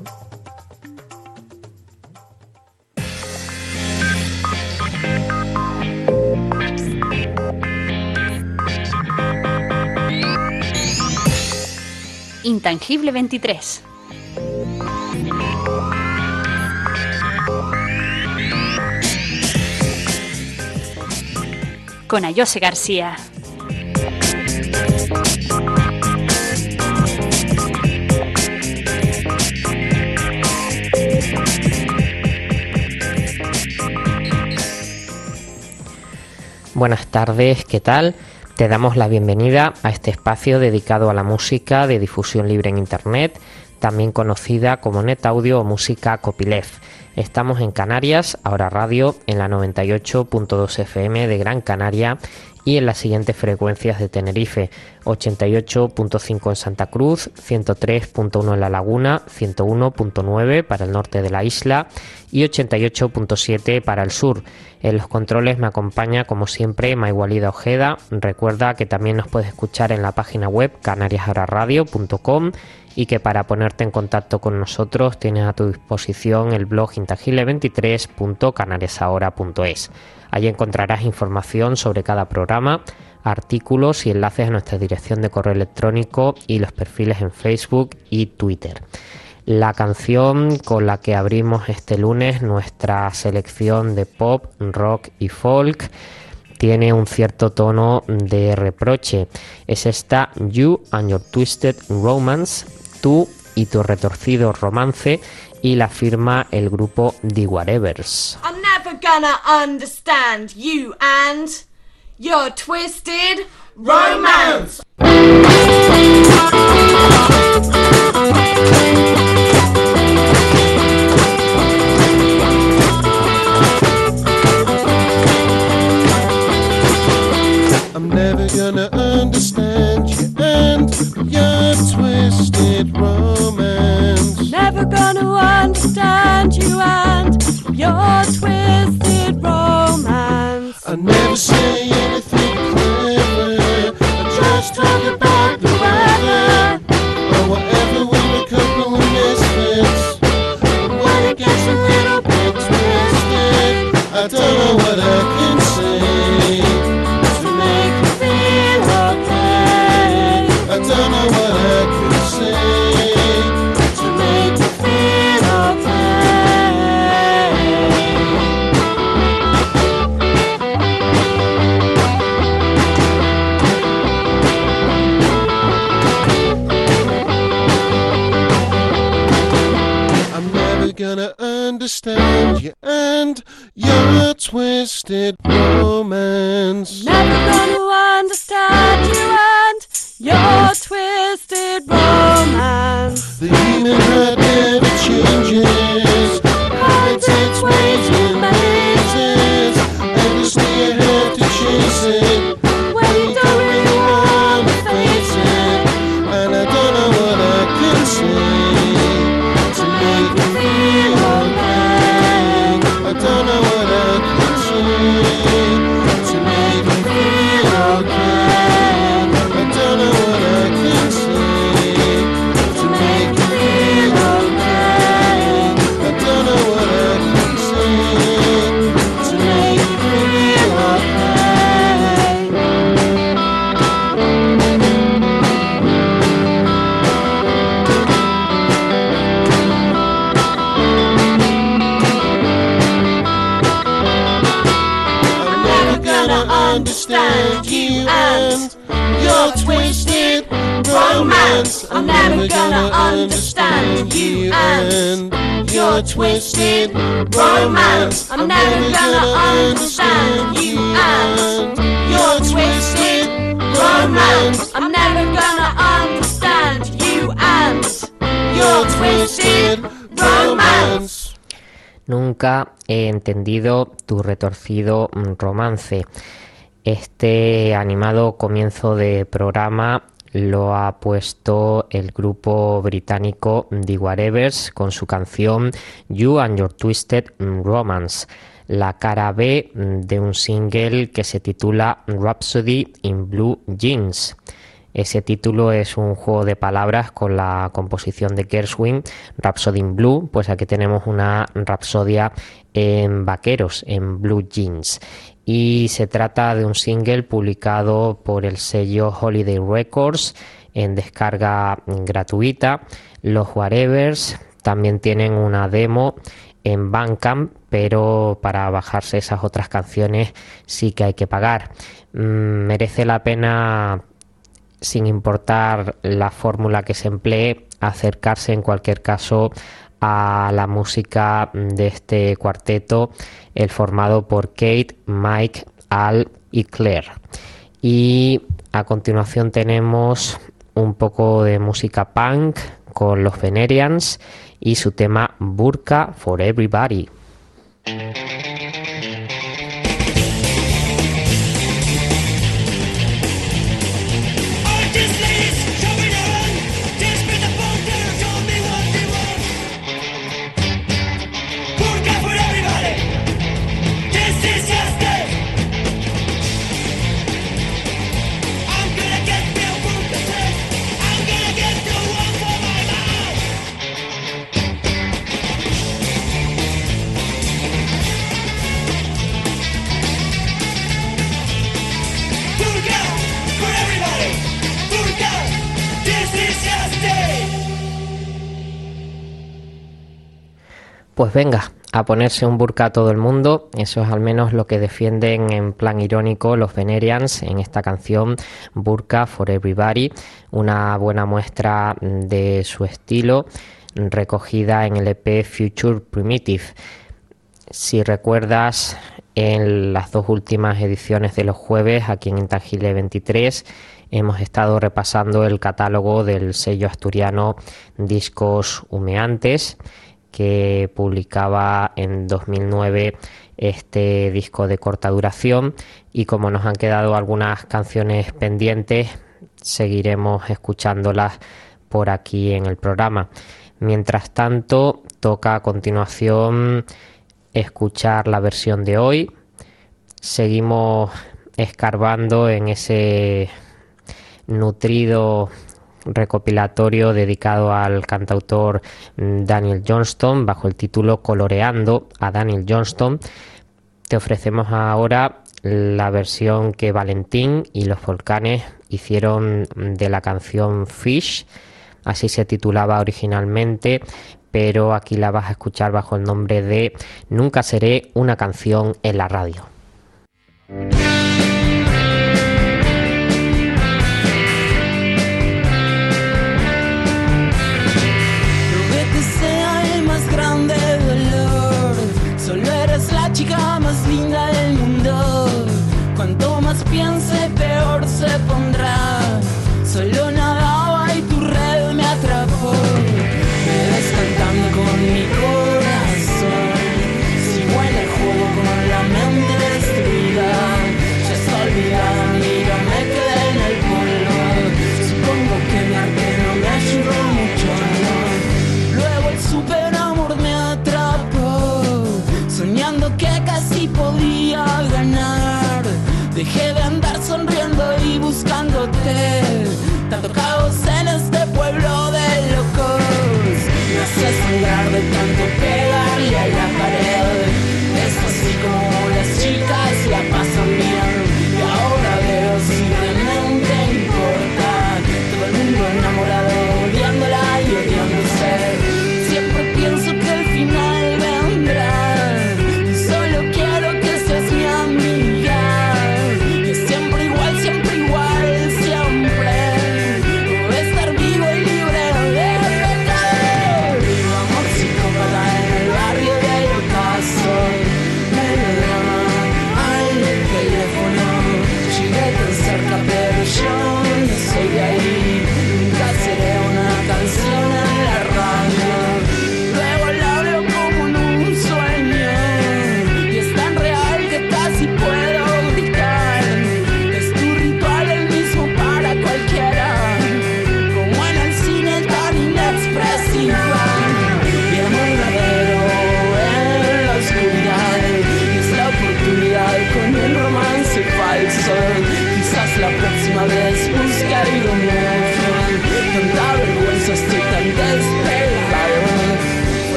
Intangible 23. Con Ayose García. Buenas tardes, ¿qué tal? Te damos la bienvenida a este espacio dedicado a la música de difusión libre en Internet, también conocida como NetAudio o música copyleft. Estamos en Canarias, ahora radio, en la 98.2 FM de Gran Canaria y en las siguientes frecuencias de Tenerife: 88.5 en Santa Cruz, 103.1 en La Laguna, 101.9 para el norte de la isla y 88.7 para el sur. En los controles me acompaña, como siempre, Maigualida Ojeda. Recuerda que también nos puedes escuchar en la página web canariasahoraradio.com y que para ponerte en contacto con nosotros tienes a tu disposición el blog intangible23.canariasahora.es. Allí encontrarás información sobre cada programa, artículos y enlaces a nuestra dirección de correo electrónico y los perfiles en Facebook y Twitter. La canción con la que abrimos este lunes nuestra selección de pop, rock y folk tiene un cierto tono de reproche. Es esta You and Your Twisted Romance, tú y tu retorcido romance, y la firma el grupo The Whatevers. I'm never gonna understand you and your twisted romance. I'm never gonna understand you and your twisted romance. Never gonna understand you and your twisted romance. I never say anything clever. I just talk about the weather or whatever. We're a couple of misfits. But when it gets a little bit twisted, I don't know what I can say to make you feel okay. I don't know what I can say to make you feel okay. I'm never gonna understand you and your twisted romance. Never gonna understand you and your twisted romance. The human heart never changes, finds its ways and mazes. Endlessly you have to chase it when you don't really wanna face it. And I don't know what I can say to make you feel okay. I don't know what I can say to make you feel okay. I don't know what I can say to make you feel okay. I don't know what I can say to make you feel okay. I'm never gonna understand you and your twisted romance. I'm never gonna understand you and your twisted romance. I'm never gonna understand you and your twisted romance. I'm never gonna understand you and your twisted romance. Nunca he entendido tu retorcido romance. Este animado comienzo de programa lo ha puesto el grupo británico The Whatevers con su canción You and Your Twisted Romance, la cara B de un single que se titula Rhapsody in Blue Jeans. Ese título es un juego de palabras con la composición de Gershwin, Rhapsody in Blue. Pues aquí tenemos una rapsodia en vaqueros, en blue jeans. Y se trata de un single publicado por el sello Holiday Records en descarga gratuita. Los Whatevers también tienen una demo en Bandcamp, pero para bajarse esas otras canciones sí que hay que pagar. Merece la pena, sin importar la fórmula que se emplee, acercarse en cualquier caso a la música de este cuarteto, el formado por Kate, Mike, Al y Claire. Y a continuación tenemos un poco de música punk con los Venerians y su tema Burka for Everybody. Pues venga, a ponerse un burka a todo el mundo. Eso es al menos lo que defienden en plan irónico los Venerians en esta canción Burka for Everybody, una buena muestra de su estilo recogida en el EP Future Primitive. Si recuerdas, en las dos últimas ediciones de los jueves aquí en Intangible 23 hemos estado repasando el catálogo del sello asturiano Discos Humeantes, que publicaba en 2009 este disco de corta duración, y como nos han quedado algunas canciones pendientes, seguiremos escuchándolas por aquí en el programa. Mientras tanto, toca a continuación escuchar la versión de hoy. Seguimos escarbando en ese nutrido recopilatorio dedicado al cantautor Daniel Johnston bajo el título Coloreando a Daniel Johnston. Te ofrecemos ahora la versión que Valentín y los Volcanes hicieron de la canción Fish, así se titulaba originalmente, pero aquí la vas a escuchar bajo el nombre de Nunca seré una canción en la radio. Chica más linda del mundo, cuanto más piense peor se pondrá. Solo nadaba y tu red me atrapó. Me ves cantando con mi corazón, sigo en el juego con la mente destruida. Ya está olvidada, mira, me quedé en el polvo. Supongo que mi arte no me ayudó mucho, no. Luego el superamor me atrapó, soñando que casi podía ganar. Dejé de andar sonriendo y buscándote. Tanto caos en este pueblo de locos. Me hace sangrar de tanto pegarle a la pared. Es así como las chicas la pasan bien. Y ahora veo si realmente importa. Todo el mundo enamorado, odiándola y odiándose. Siempre pienso que el final vendrá. Solo quiero que seas mi amiga, que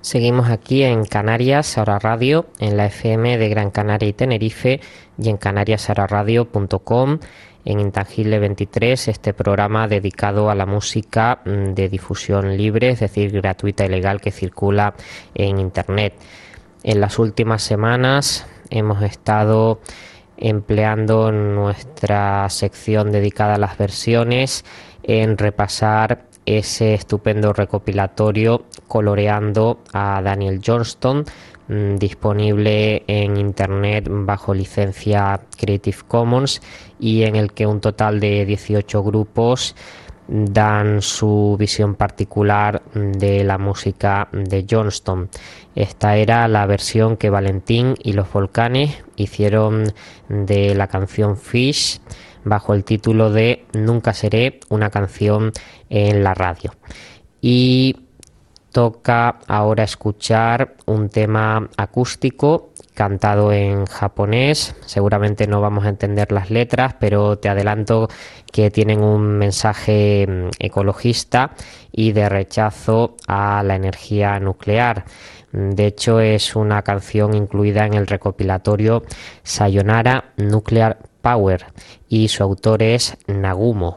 Seguimos aquí en Canarias Ahora Radio, en la FM de Gran Canaria y Tenerife y en canariasahoraradio.com, en Intangible 23, este programa dedicado a la música de difusión libre, es decir, gratuita y legal, que circula en Internet. En las últimas semanas hemos estado empleando nuestra sección dedicada a las versiones en repasar ese estupendo recopilatorio Coloreando a Daniel Johnston, disponible en Internet bajo licencia Creative Commons, y en el que un total de 18 grupos dan su visión particular de la música de Johnston. Esta era la versión que Valentín y los Volcanes hicieron de la canción Fish, bajo el título de Nunca seré una canción en la radio. Y toca ahora escuchar un tema acústico cantado en japonés. Seguramente no vamos a entender las letras, pero te adelanto que tienen un mensaje ecologista y de rechazo a la energía nuclear. De hecho, es una canción incluida en el recopilatorio Sayonara Nuclear Power y su autor es Nagumo.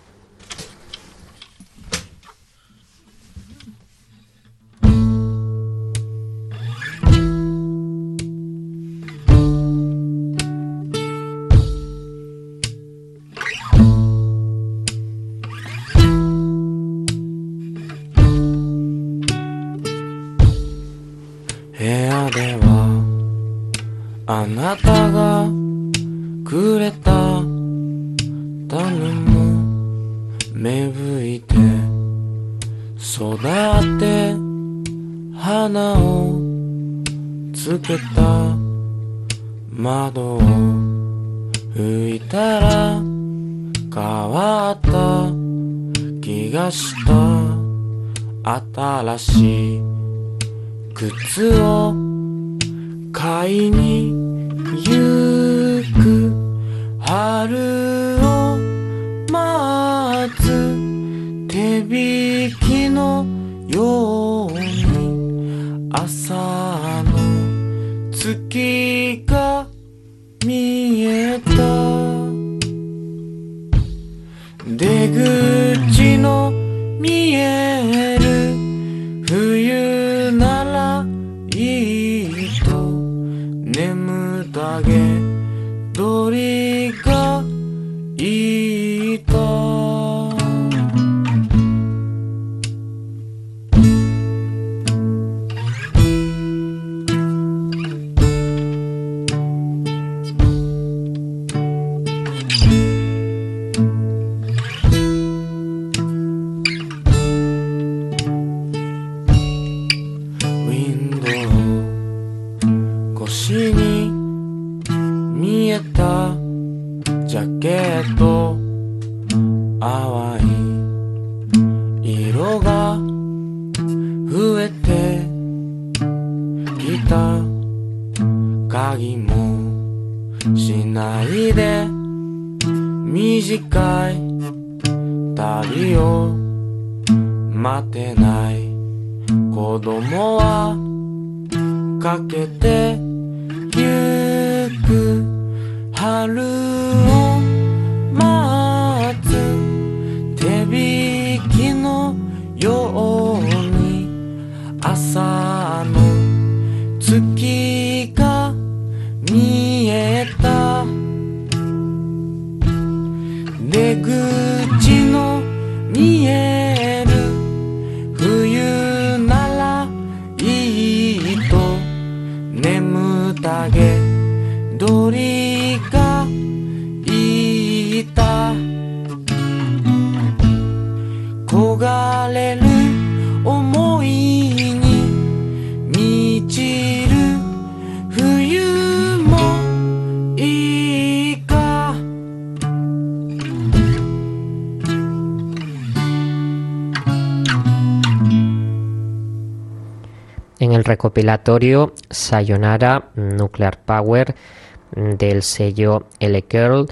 En el recopilatorio Sayonara Nuclear Power del sello L. Curl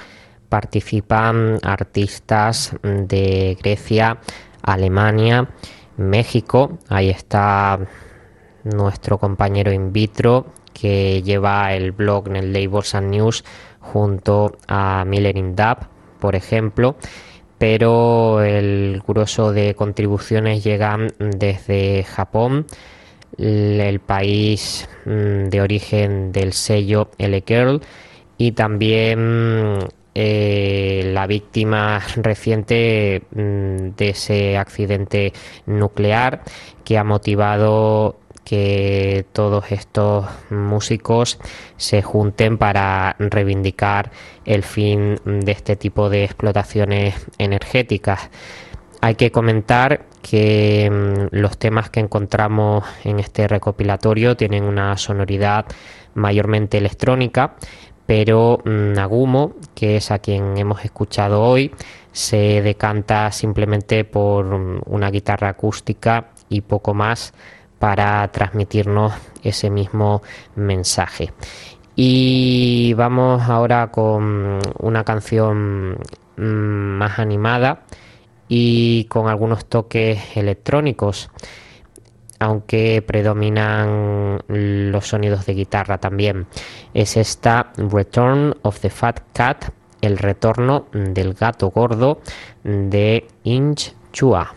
participan artistas de Grecia, Alemania, México. Ahí está nuestro compañero In Vitro, que lleva el blog Labels and News junto a Miller in Dub, por ejemplo, pero el grueso de contribuciones llegan desde Japón, el país de origen del sello L-Girl, y también la víctima reciente de ese accidente nuclear que ha motivado que todos estos músicos se junten para reivindicar el fin de este tipo de explotaciones energéticas. Hay que comentar que los temas que encontramos en este recopilatorio tienen una sonoridad mayormente electrónica, pero Nagumo, que es a quien hemos escuchado hoy, se decanta simplemente por una guitarra acústica y poco más para transmitirnos ese mismo mensaje. Y vamos ahora con una canción más animada y con algunos toques electrónicos, aunque predominan los sonidos de guitarra también. Es esta Return of the Fat Cat, el retorno del gato gordo, de Inch Chua.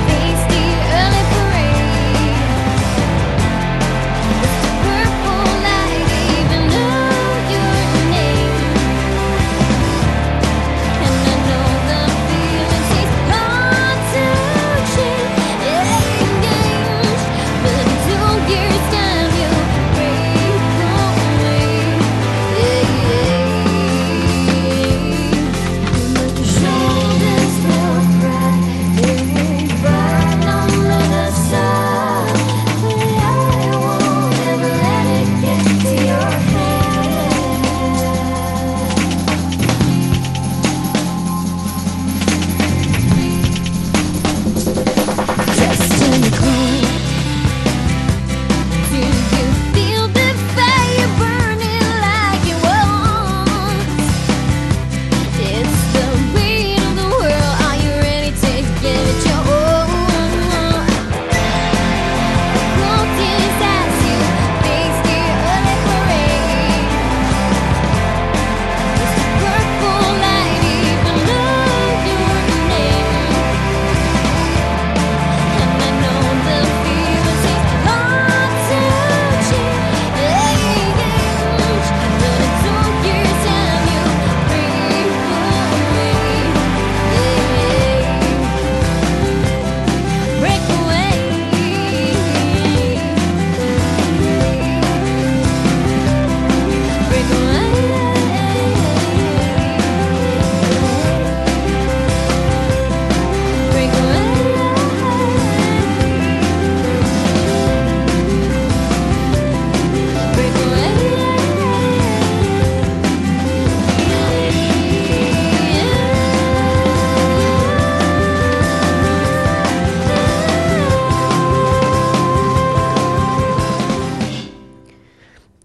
Purple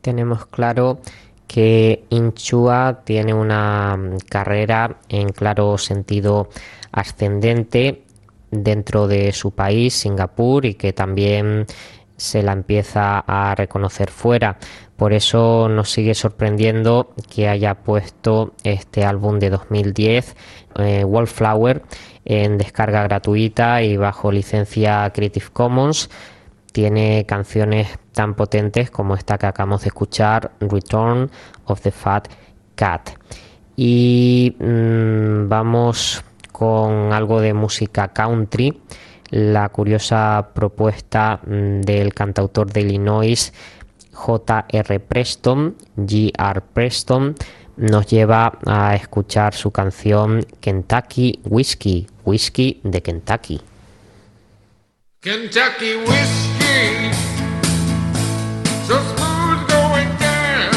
tenemos claro que Inchua tiene una carrera en claro sentido ascendente dentro de su país, Singapur, y que también se la empieza a reconocer fuera. Por eso nos sigue sorprendiendo que haya puesto este álbum de 2010, Wallflower, en descarga gratuita y bajo licencia Creative Commons. Tiene canciones tan potentes como esta que acabamos de escuchar, Return of the Fat Cat. Y vamos con algo de música country. La curiosa propuesta del cantautor de Illinois, J.R. Preston, J.R. Preston, nos lleva a escuchar su canción Kentucky Whiskey, whisky de Kentucky. Kentucky whiskey, so smooth going down,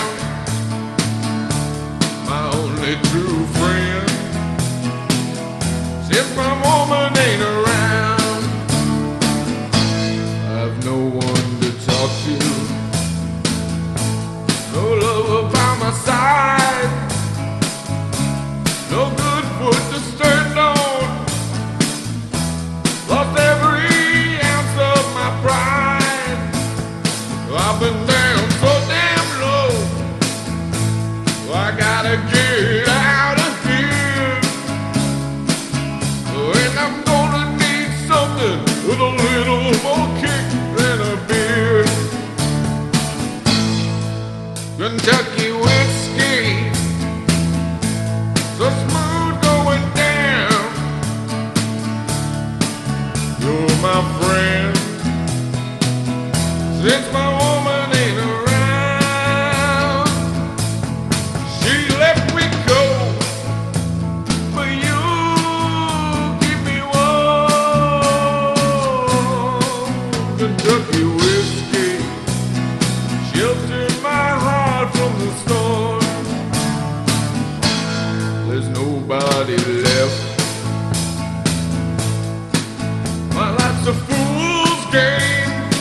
my only true friend, since my woman ain't around, I've no one to talk to, no love by my side, no good foot to stand on, lost every pride. I've been down so damn low, I gotta get out of here, and I'm gonna need something with a little more kick than a beer. Kentucky whiskey, so smooth going down, you're my friend, since my woman ain't around. She left me cold, but you keep me warm. Kentucky whiskey, shelter my heart from the storm. There's nobody left, my life's a fool's game.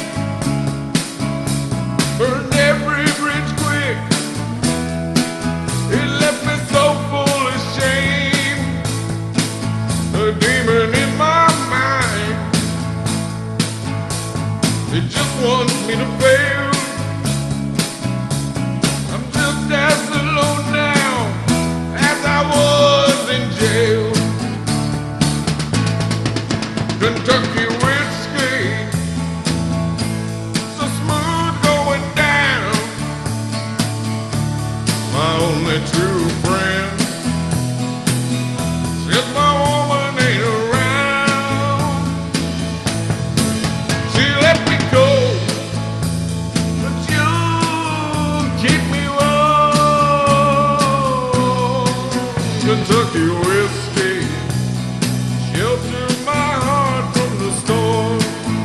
Burned every bridge quick, it left me so full of shame. A demon in my mind, it just wants me to fail. I'm just as alone now as I was in jail. Kentucky whiskey, so smooth going down, my only true friend, since my woman ain't around. She let me go, but you keep me warm. Kentucky whiskey, shelter my heart from the storm.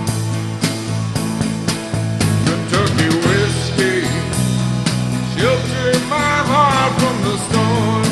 Kentucky whiskey, shelter my heart from the storm.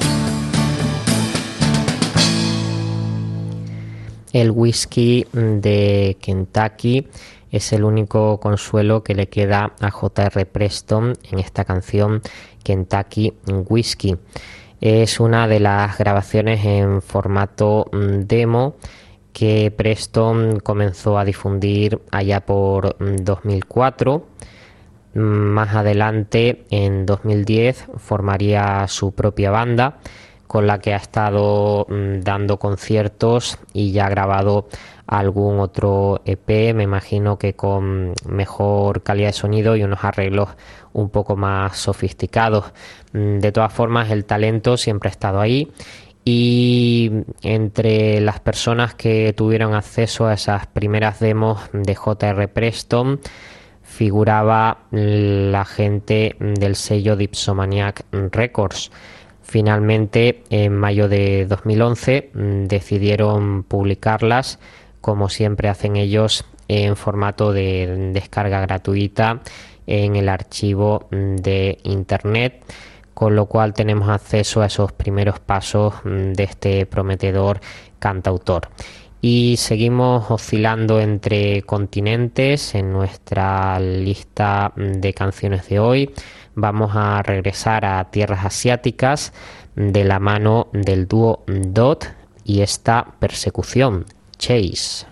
El whisky de Kentucky es el único consuelo que le queda a J.R. Preston en esta canción Kentucky Whiskey. Es una de las grabaciones en formato demo que Preston comenzó a difundir allá por 2004. Más adelante, en 2010, formaría su propia banda, con la que ha estado dando conciertos y ya ha grabado algún otro EP, me imagino que con mejor calidad de sonido y unos arreglos un poco más sofisticados. De todas formas, el talento siempre ha estado ahí, y entre las personas que tuvieron acceso a esas primeras demos de J.R. Preston figuraba la gente del sello Dipsomaniac Records. Finalmente, en mayo de 2011, decidieron publicarlas, como siempre hacen ellos, en formato de descarga gratuita en el archivo de internet, con lo cual tenemos acceso a esos primeros pasos de este prometedor cantautor. Y seguimos oscilando entre continentes en nuestra lista de canciones de hoy. Vamos a regresar a tierras asiáticas de la mano del dúo Dot y esta Persecución, Chase.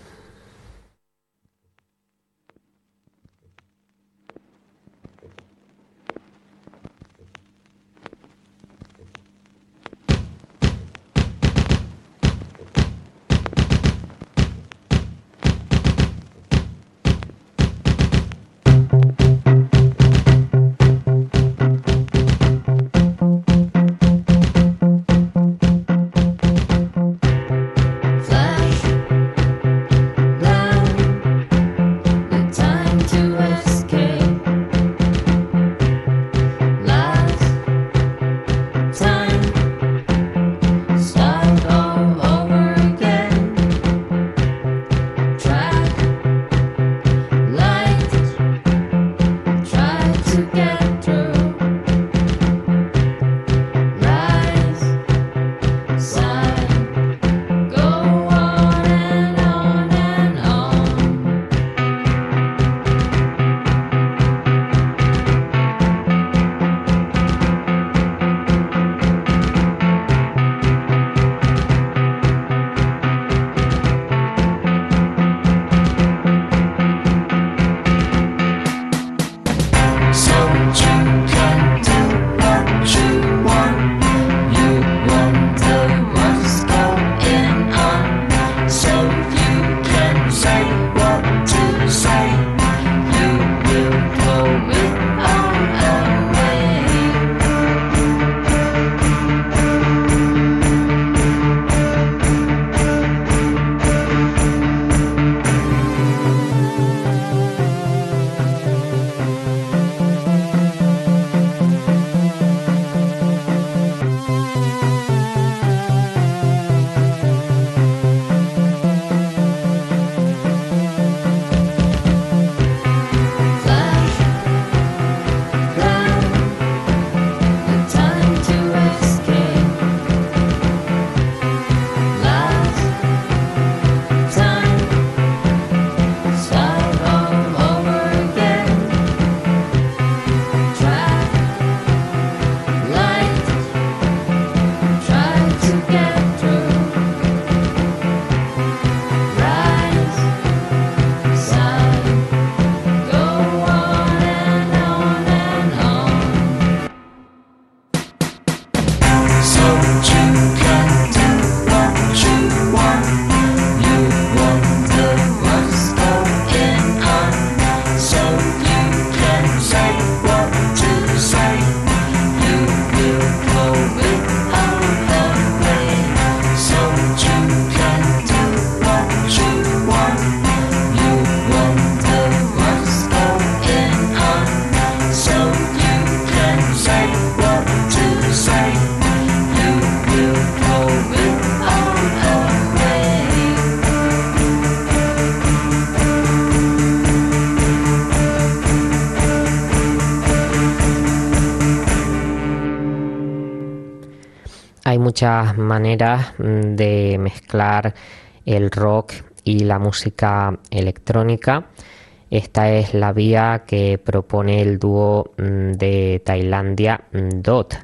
Hay muchas maneras de mezclar el rock y la música electrónica. Esta es la vía que propone el dúo de Tailandia Dot.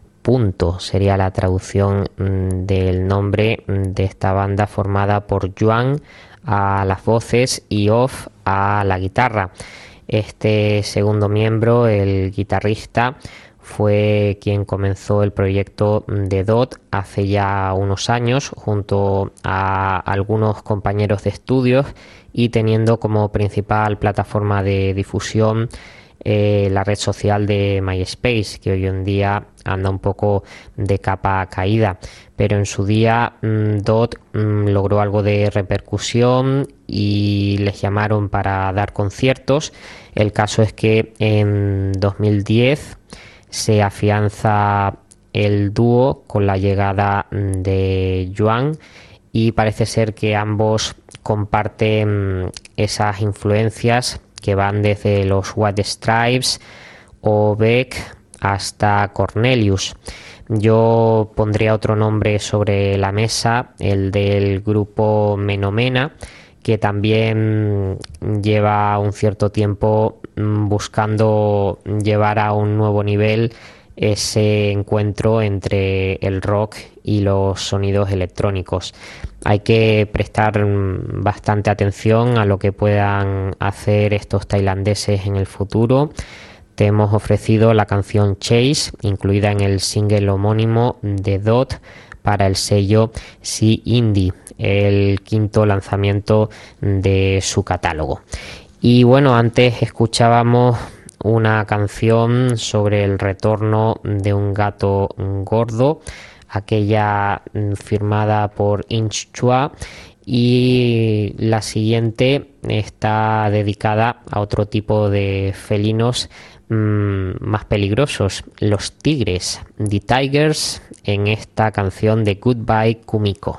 Punto sería la traducción del nombre de esta banda, formada por Yuan a las voces y Off a la guitarra. Este segundo miembro, el guitarrista, fue quien comenzó el proyecto de Dot hace ya unos años junto a algunos compañeros de estudios y teniendo como principal plataforma de difusión la red social de MySpace, que hoy en día anda un poco de capa caída, pero en su día Dot logró algo de repercusión y les llamaron para dar conciertos. El caso es que en 2010 se afianza el dúo con la llegada de Yuan y parece ser que ambos comparten esas influencias que van desde los White Stripes o Beck hasta Cornelius. Yo pondría otro nombre sobre la mesa, el del grupo Menomena, que también lleva un cierto tiempo buscando llevar a un nuevo nivel ese encuentro entre el rock y los sonidos electrónicos. Hay que prestar bastante atención a lo que puedan hacer estos tailandeses en el futuro. Te hemos ofrecido la canción Chase, incluida en el single homónimo de Dot para el sello Sea Indie, el quinto lanzamiento de su catálogo. Y bueno, antes escuchábamos una canción sobre el retorno de un gato gordo, aquella firmada por Inch Chua, y la siguiente está dedicada a otro tipo de felinos más peligrosos, los tigres, The Tigers, en esta canción de Goodbye Kumiko.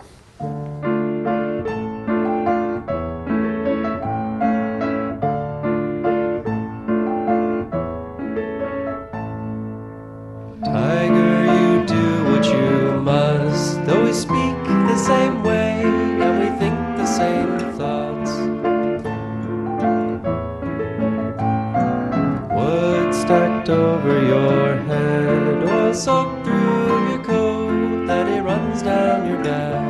Tiger, you do what you must, though we speak the same way and we think the same thoughts. Wood stacked over your head, oil soaked through your coat, that it runs down your back.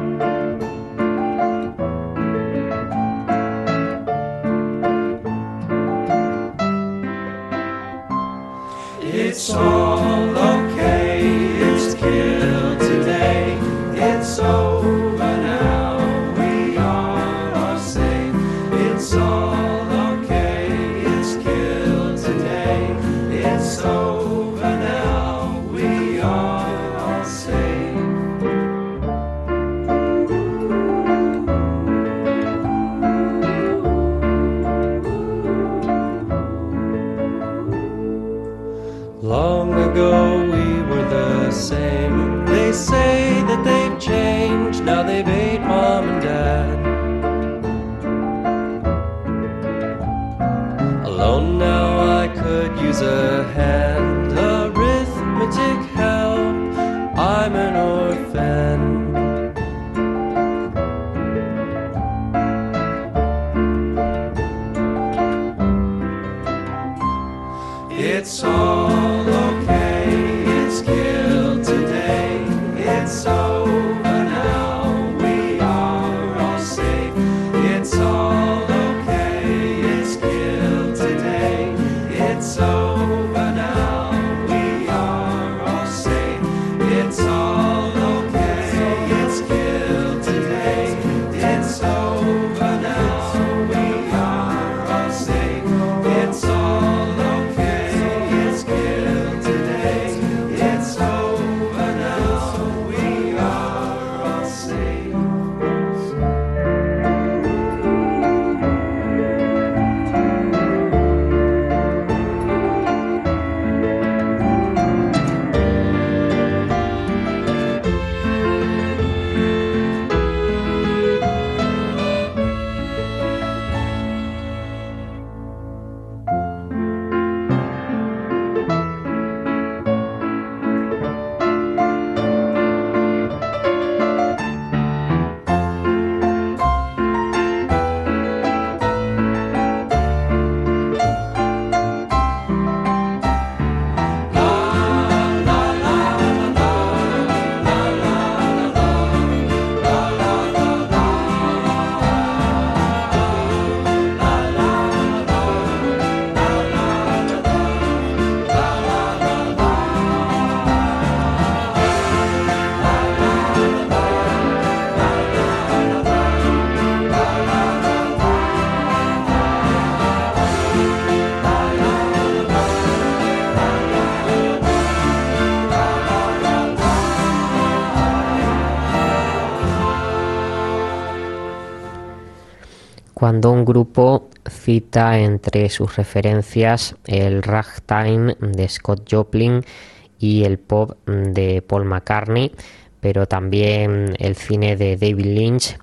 It's all okay, it's killed today, it's over now, we are all safe. It's all okay, it's killed today, it's over now, we are all safe. Long ago we were the same. They say that they've changed, now they've ate mom and dad. Alone now I could use a hand, arithmetic help, I'm an orphan. It's all okay, it's killed today, it's over now, we are all safe. It's all okay, it's killed today, it's over now, we are all safe. It's all okay, it's killed today, it's over now, we are all safe. It's all okay, it's killed today, it's over now, we are all safe. Cuando un grupo cita entre sus referencias el ragtime de Scott Joplin y el pop de Paul McCartney, pero también el cine de David Lynch,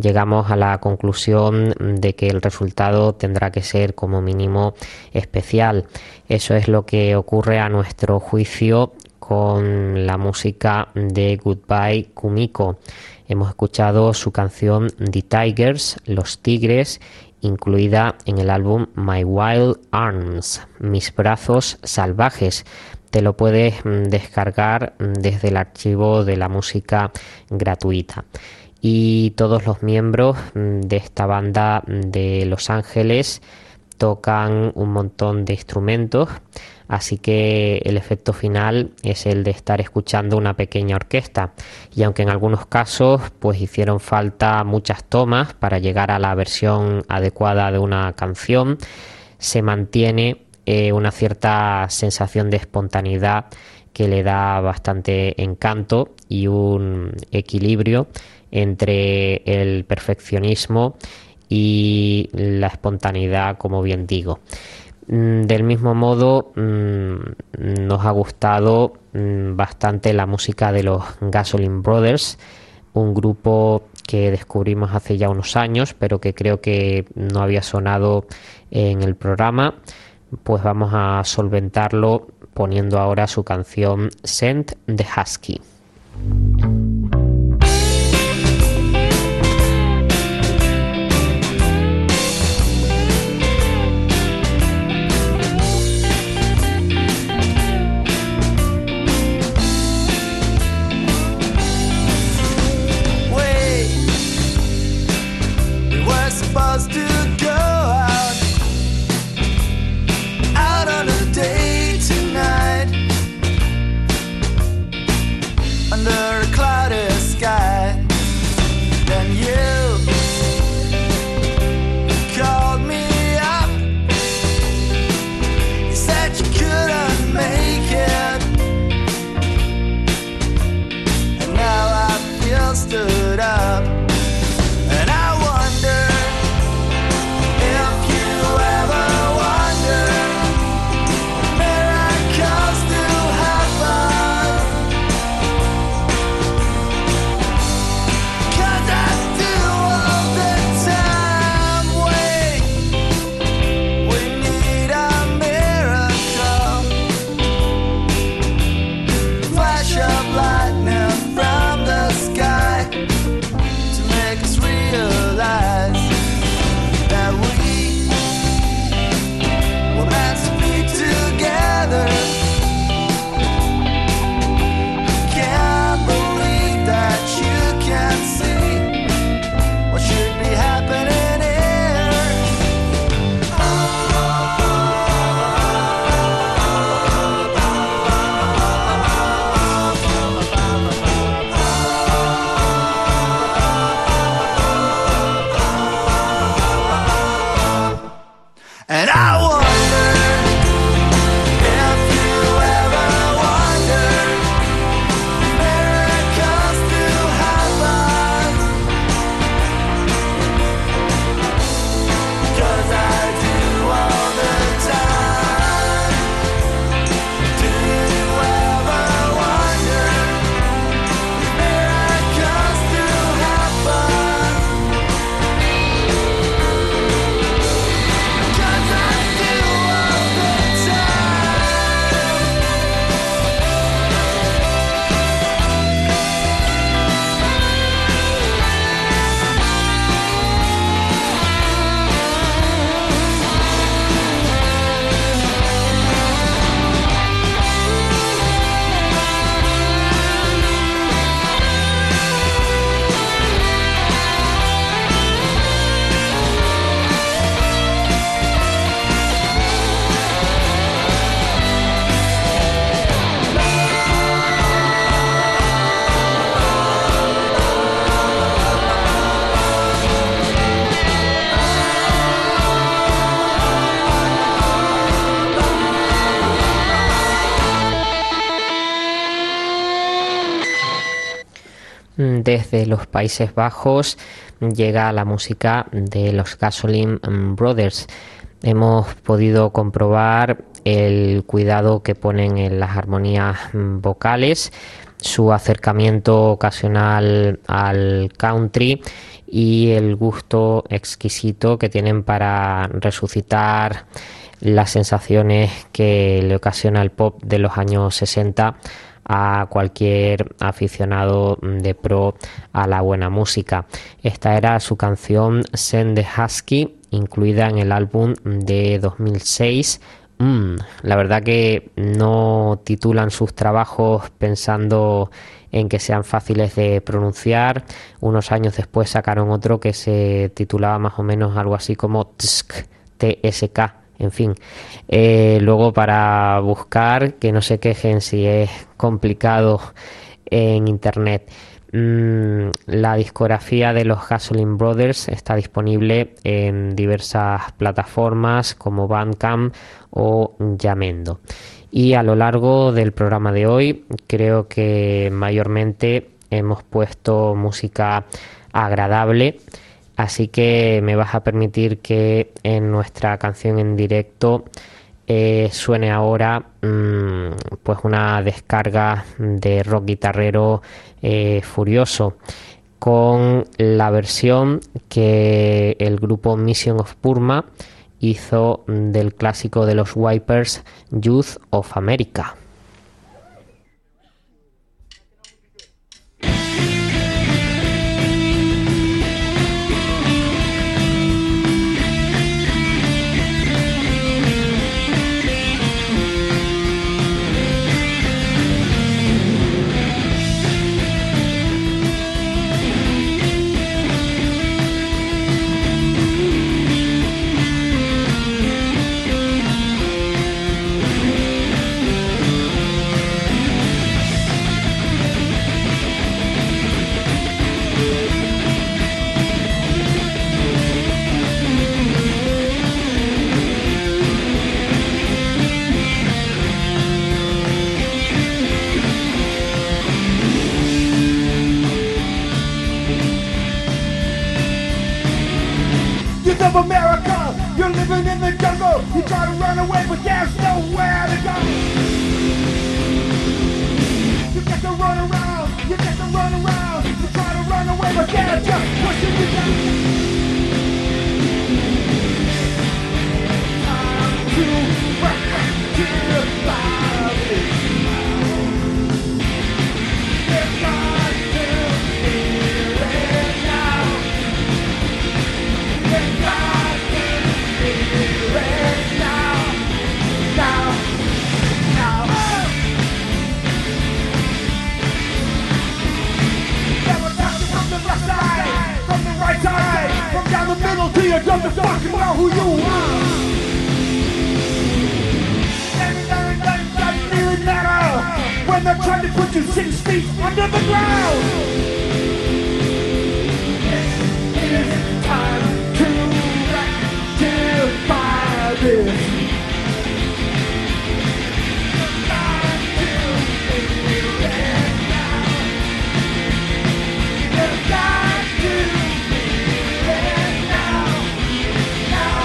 llegamos a la conclusión de que el resultado tendrá que ser como mínimo especial. Eso es lo que ocurre a nuestro juicio con la música de Goodbye Kumiko. Hemos escuchado su canción The Tigers, Los Tigres, incluida en el álbum My Wild Arms, Mis Brazos Salvajes. Te lo puedes descargar desde el archivo de la música gratuita. Y todos los miembros de esta banda de Los Ángeles tocan un montón de instrumentos, así que el efecto final es el de estar escuchando una pequeña orquesta. Y aunque en algunos casos pues hicieron falta muchas tomas para llegar a la versión adecuada de una canción, se mantiene una cierta sensación de espontaneidad que le da bastante encanto y un equilibrio entre el perfeccionismo y la espontaneidad, como bien digo. Del mismo modo, nos ha gustado bastante la música de los Gasoline Brothers, un grupo que descubrimos hace ya unos años, pero que creo que no había sonado en el programa. Pues vamos a solventarlo poniendo ahora su canción Send the Husky. Desde los Países Bajos llega la música de los Gasoline Brothers. Hemos podido comprobar el cuidado que ponen en las armonías vocales, su acercamiento ocasional al country y el gusto exquisito que tienen para resucitar las sensaciones que le ocasiona el pop de los años 60 a cualquier aficionado de pro a la buena música. Esta era su canción Send the Husky, incluida en el álbum de 2006. La verdad que no titulan sus trabajos pensando en que sean fáciles de pronunciar. Unos años después sacaron otro que se titulaba más o menos algo así como TSK, TSK. En fin, luego para buscar, que no se quejen si es complicado en internet. La discografía de los Gasoline Brothers está disponible en diversas plataformas como Bandcamp o Jamendo. Y a lo largo del programa de hoy creo que mayormente hemos puesto música agradable, así que me vas a permitir que en nuestra canción en directo suene ahora pues una descarga de rock guitarrero furioso, con la versión que el grupo Mission of Burma hizo del clásico de los Wipers, Youth of America. Of America, you're living in the jungle. You try to run away, but there's nowhere to go. You get to run around, you get to run around. You try to run away, but they're just pushing you down. Time to rectify it. It's time to feel it now. It's time to feel it now. Now, now. Never touch it from the left side, from the right side, from down the middle till you don't fucking know who you are. Everything doesn't really matter when they're trying to put you 6 feet under the ground. It is time to rectify this. It's time to feel it now. It's time to feel it now. Now.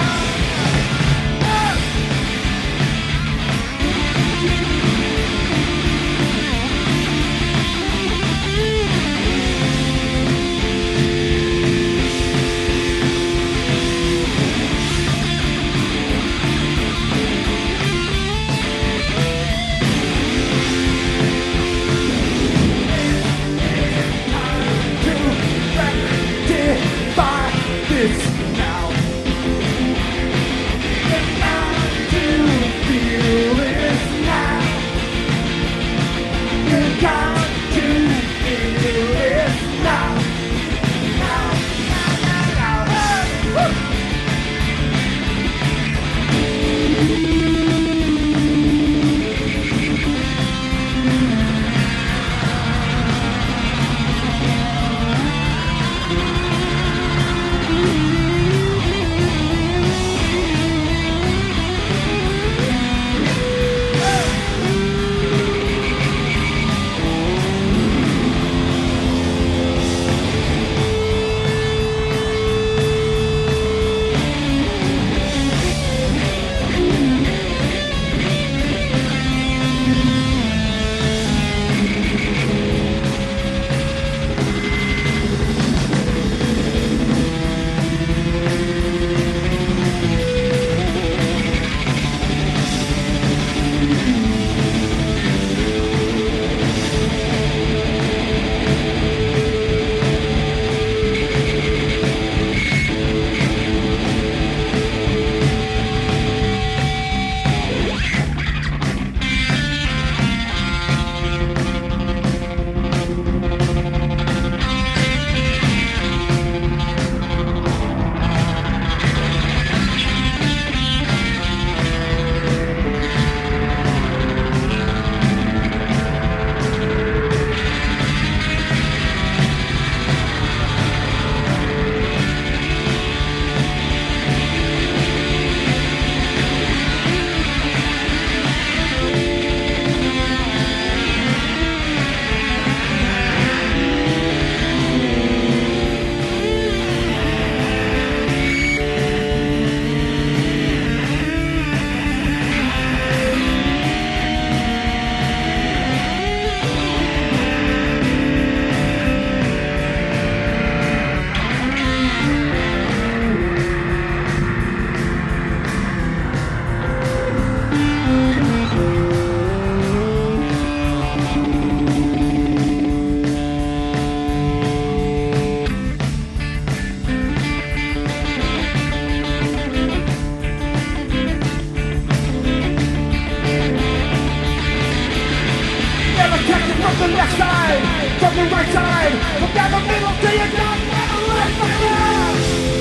left side, from the right side, from down the middle to your down the left side.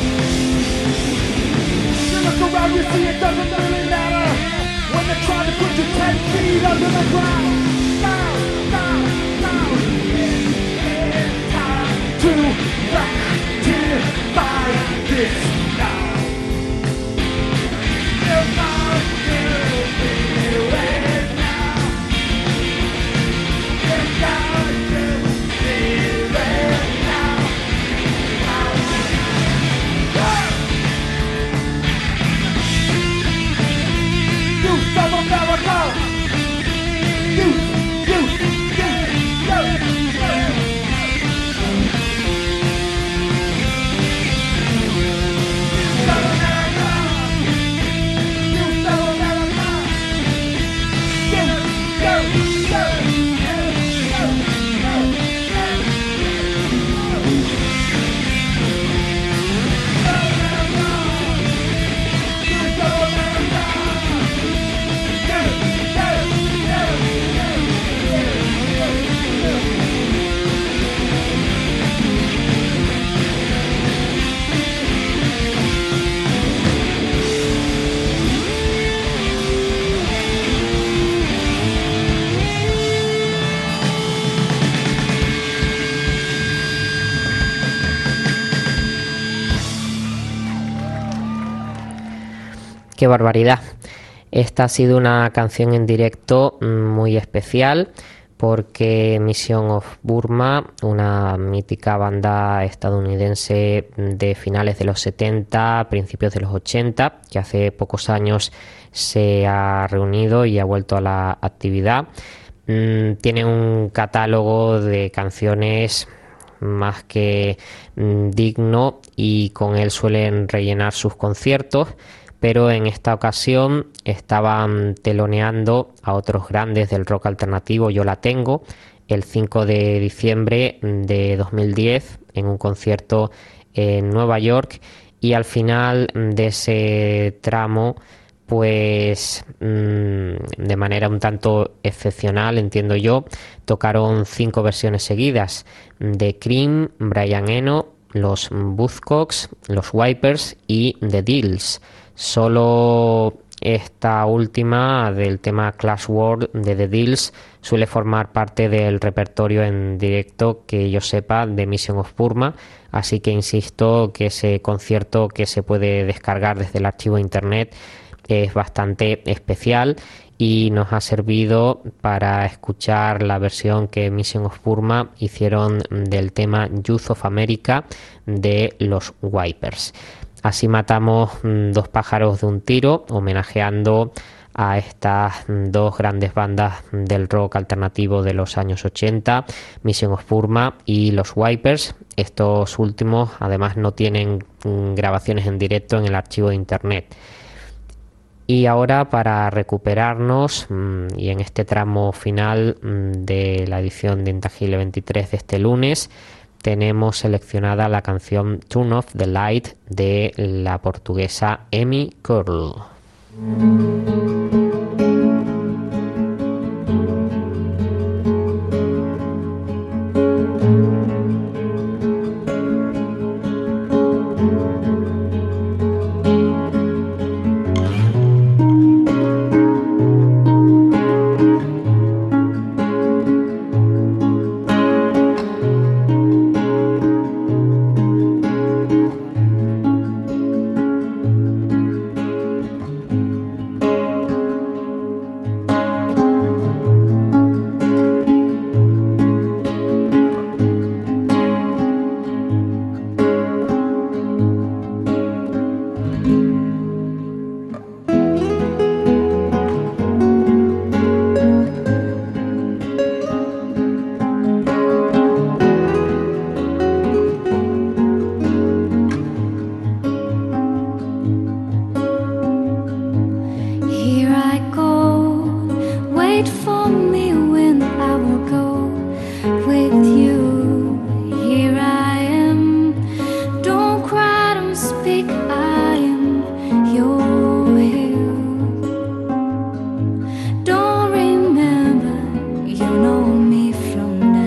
You look around, you see it doesn't really matter when they're trying to put you 10 feet under the ground. Now, it's time to rectify this now. You're not to be right now. You're not to be right now. Youth of America! Youth! ¡Qué barbaridad! Esta ha sido una canción en directo muy especial porque Mission of Burma, una mítica banda estadounidense de finales de los 70, principios de los 80, que hace pocos años se ha reunido y ha vuelto a la actividad, tiene un catálogo de canciones más que digno y con él suelen rellenar sus conciertos, pero en esta ocasión estaban teloneando a otros grandes del rock alternativo. Yo la tengo el 5 de diciembre de 2010 en un concierto en Nueva York, y al final de ese tramo, pues de manera un tanto excepcional, entiendo yo, tocaron 5 versiones seguidas de Cream, Brian Eno, los Buzzcocks, los Wipers y The Deals. Solo esta última, del tema Clash World de The Deals, suele formar parte del repertorio en directo que yo sepa de Mission of Burma, así que insisto que ese concierto, que se puede descargar desde el archivo de internet, es bastante especial y nos ha servido para escuchar la versión que Mission of Burma hicieron del tema Youth of America de los Wipers. Así matamos 2 pájaros de un tiro, homenajeando a estas 2 grandes bandas del rock alternativo de los años 80, Mission of Burma y los Wipers. Estos últimos además no tienen grabaciones en directo en el archivo de internet. Y ahora, para recuperarnos y en este tramo final de la edición de Intangible 23 de este lunes, tenemos seleccionada la canción Turn Off the Light de la portuguesa Emi Curl. Don't remember, you know me from now.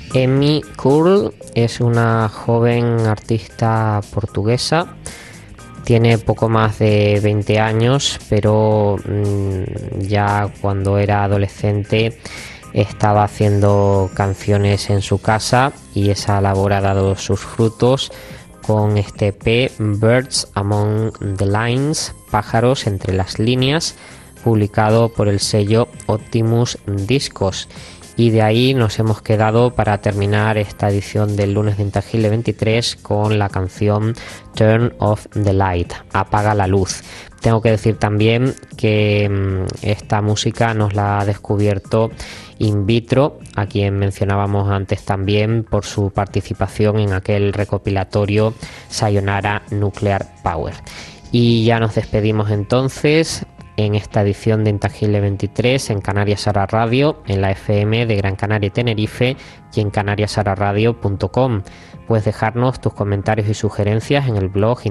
Emi Curl es una joven artista portuguesa. Tiene poco más de 20 años, pero ya cuando era adolescente estaba haciendo canciones en su casa y esa labor ha dado sus frutos con este EP Birds Among the Lines, pájaros entre las líneas, publicado por el sello Optimus Discos. Y de ahí nos hemos quedado para terminar esta edición del lunes de Intangible 23 con la canción Turn Off the Light, apaga la luz. Tengo que decir también que esta música nos la ha descubierto In Vitro, a quien mencionábamos antes también por su participación en aquel recopilatorio Sayonara Nuclear Power. Y ya nos despedimos entonces en esta edición de Intangible 23 en Canarias Ahora Radio, en la FM de Gran Canaria y Tenerife y en canariasahoraradio.com. Puedes dejarnos tus comentarios y sugerencias en el blog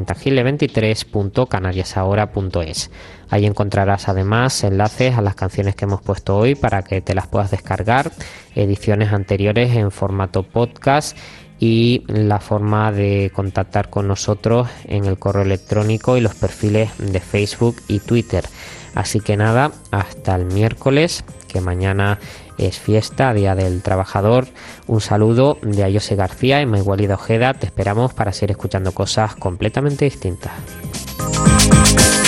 intangible23.canariasahora.es. Ahí encontrarás además enlaces a las canciones que hemos puesto hoy para que te las puedas descargar, ediciones anteriores en formato podcast y la forma de contactar con nosotros en el correo electrónico y los perfiles de Facebook y Twitter. Así que nada, hasta el miércoles, que mañana es fiesta, Día del Trabajador. Un saludo de Ayose García y Maigualida Ojeda. Te esperamos para seguir escuchando cosas completamente distintas.